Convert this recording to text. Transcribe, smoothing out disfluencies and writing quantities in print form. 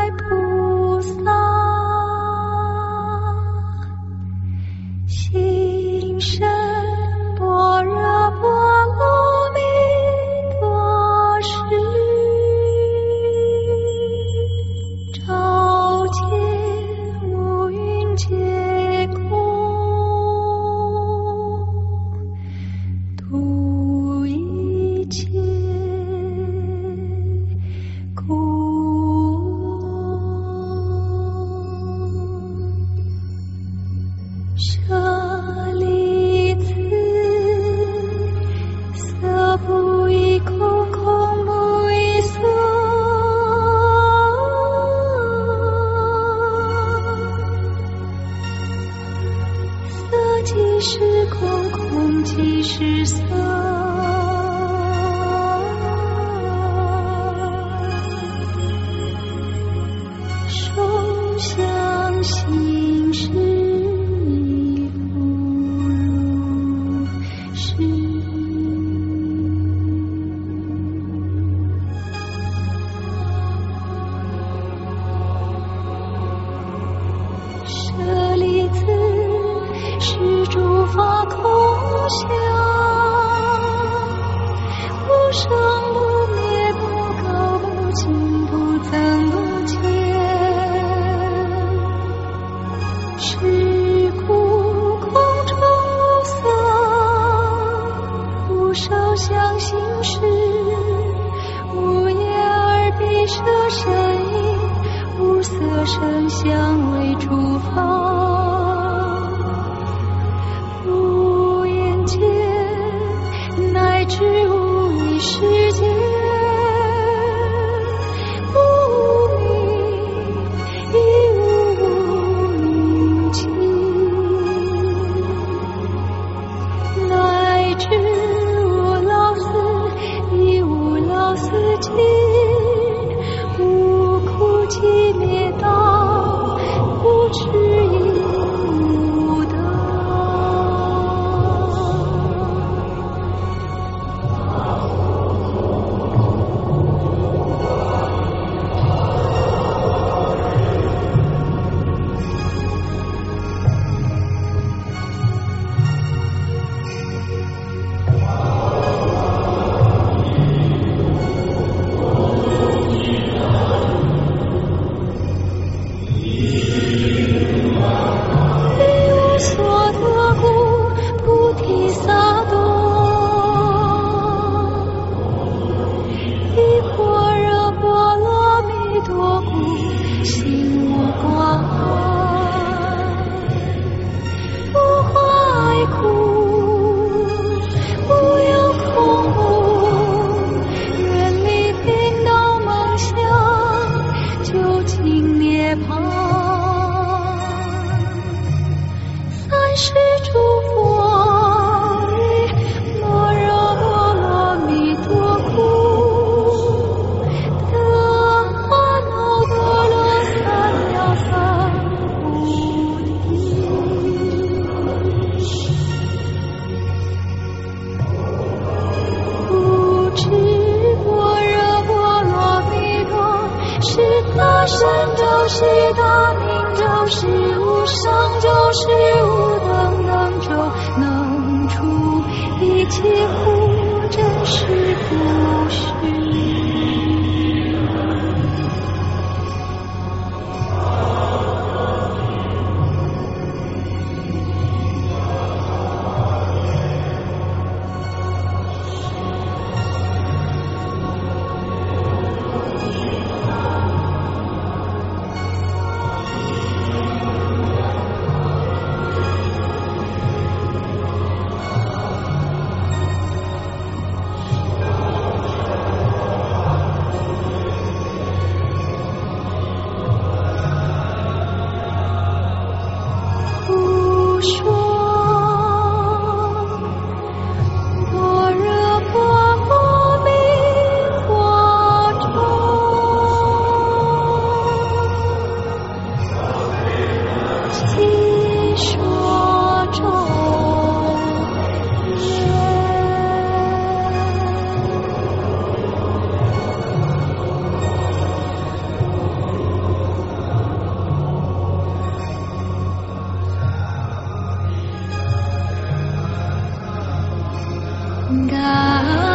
菩萨，心生般若波罗蜜多时，照见五蕴皆空，度一切苦。舍利子，色不异空，空不异色，色即是空，空即是色。受想行识亦复如是。舍利子，是诸法空相，不生不灭，不垢不净，不增不减。是故空中无色，无受想行识，无眼耳鼻舌身意，无色声香味触法，无眼界，乃至无意识界，无明，亦无明尽，乃至无老死，亦无老死尽，无苦集灭道，不至亦无得。所得故，菩提萨埵，依般若波罗蜜多故，心无挂碍，不怀苦，不有恐怖，远离颠倒梦想，究竟涅槃。三世诸佛于般若波罗蜜多故，得阿耨多罗三藐三菩提。不知般若波罗蜜多，是大神咒，是大明咒，是无上咒，是无等等咒，能除一切苦，真实不虚。 感